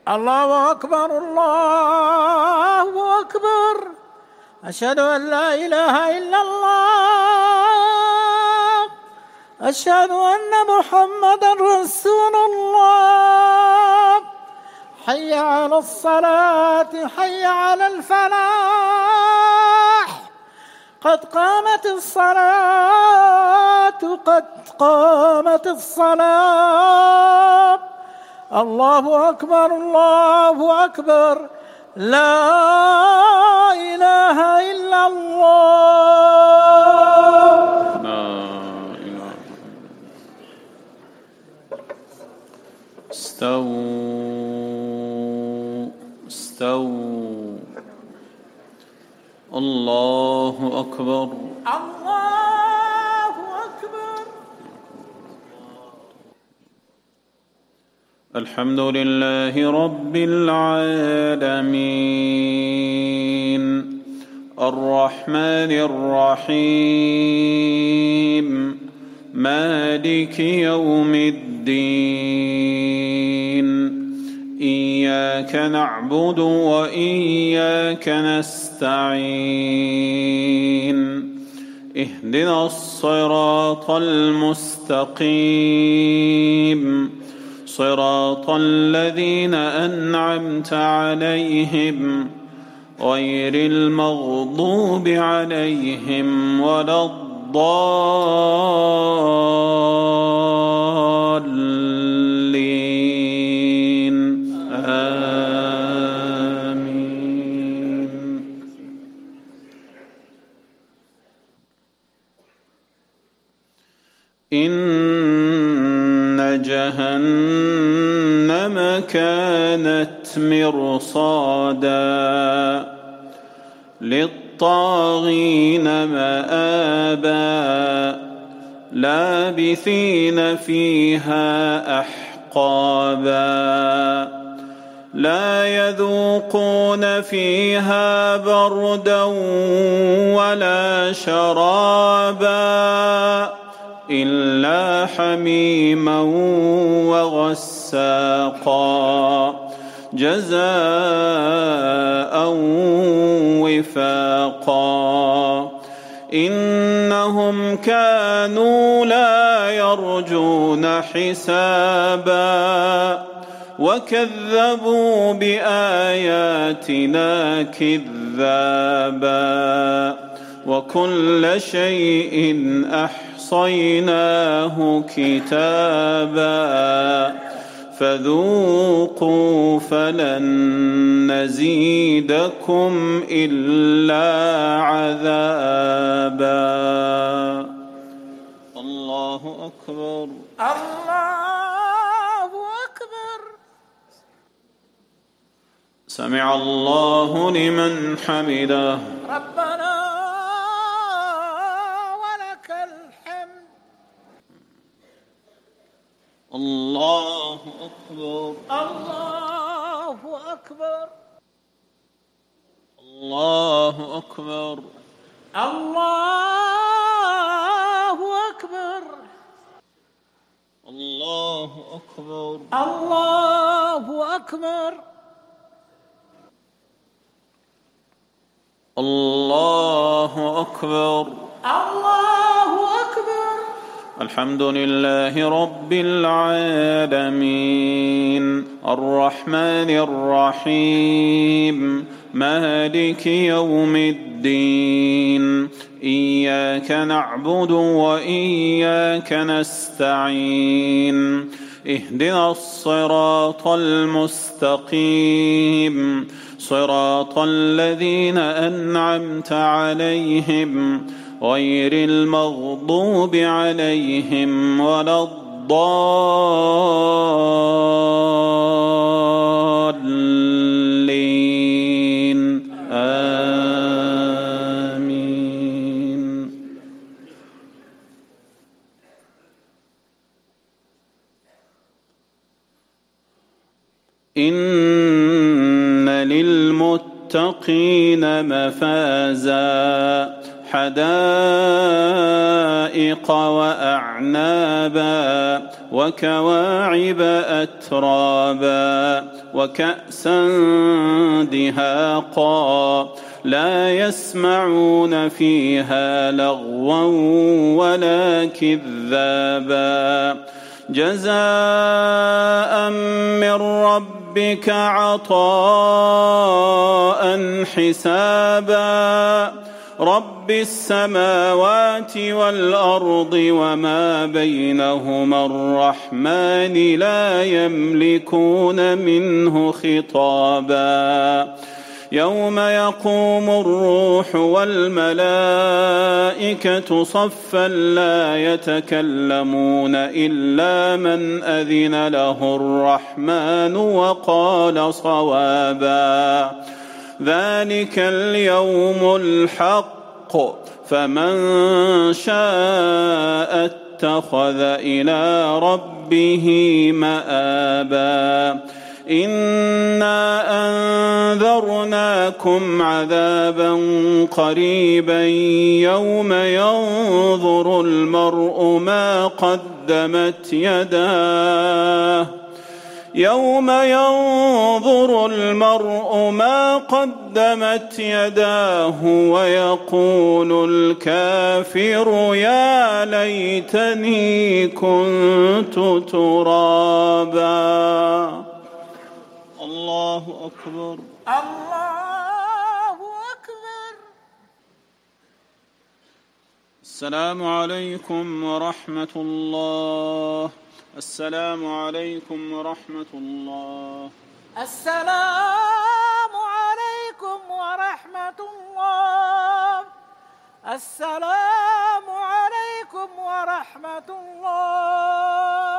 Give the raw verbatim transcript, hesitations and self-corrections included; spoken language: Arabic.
الله أكبر الله أكبر. أشهد أن لا إله إلا الله. أشهد أن محمدًا رسول الله. حي على الصلاة حي على الفلاح. قد قامت الصلاة قد قامت الصلاة. الله أكبر الله أكبر. لا إله إلا الله. لا إله. استووا استووا. الله أكبر الله أكبر. الحمد لله رب العالمين الرحمن الرحيم مالك يوم الدين إياك نعبد وإياك نستعين اهدنا الصراط المستقيم صراط الذين أنعمت عليهم غير المغضوب عليهم ولا الضالين آمين. إن جهنم كانت مرصادا للطاغين مآبا لابثين فيها أحقابا لا يذوقون فيها بردا ولا شرابا إلا حميما وغساقا جزاء وفاقا إنهم كانوا لا يرجون حسابا وكذبوا بآياتنا كذابا وكل شيء أحصيناه كتابا فذوقوا فلن نزيدكم إلا عذابا. الله أكبر الله أكبر. سمع الله لمن حمده. ربنا ولك الحمد. الله أكبر الله أكبر. الله أكبر الله أكبر. الله أكبر الله أكبر. الله أكبر. الله أكبر. الحمد لله رب العالمين الرحمن الرحيم مالك يوم الدين إياك نعبد وإياك نستعين اهدنا الصراط المستقيم صراط الذين أنعمت عليهم غير المغضوب عليهم ولا الضالين آمين. إن للمتقين مفازا حدائق وأعنابا وكواعب أترابا وكأسا دهاقا لا يسمعون فيها لغوا ولا كذابا جزاء من ربك عطاء حسابا رب السماوات والأرض وما بينهما الرحمن لا يملكون منه خطابا يوم يقوم الروح والملائكة صفا لا يتكلمون إلا من أذن له الرحمن وقال صوابا ذلك اليوم الحق فمن شاء اتخذ إلى ربه مآبا إنا أنذرناكم عذابا قريبا يوم ينظر المرء ما قدمت يداه يوم ينظر المرء ما قدمت يداه ويقول الكافر يا ليتني كنت ترابا الله أكبر الله أكبر. السلام عليكم ورحمة الله. السلام عليكم ورحمة الله. السلام عليكم ورحمة الله. السلام عليكم ورحمة الله.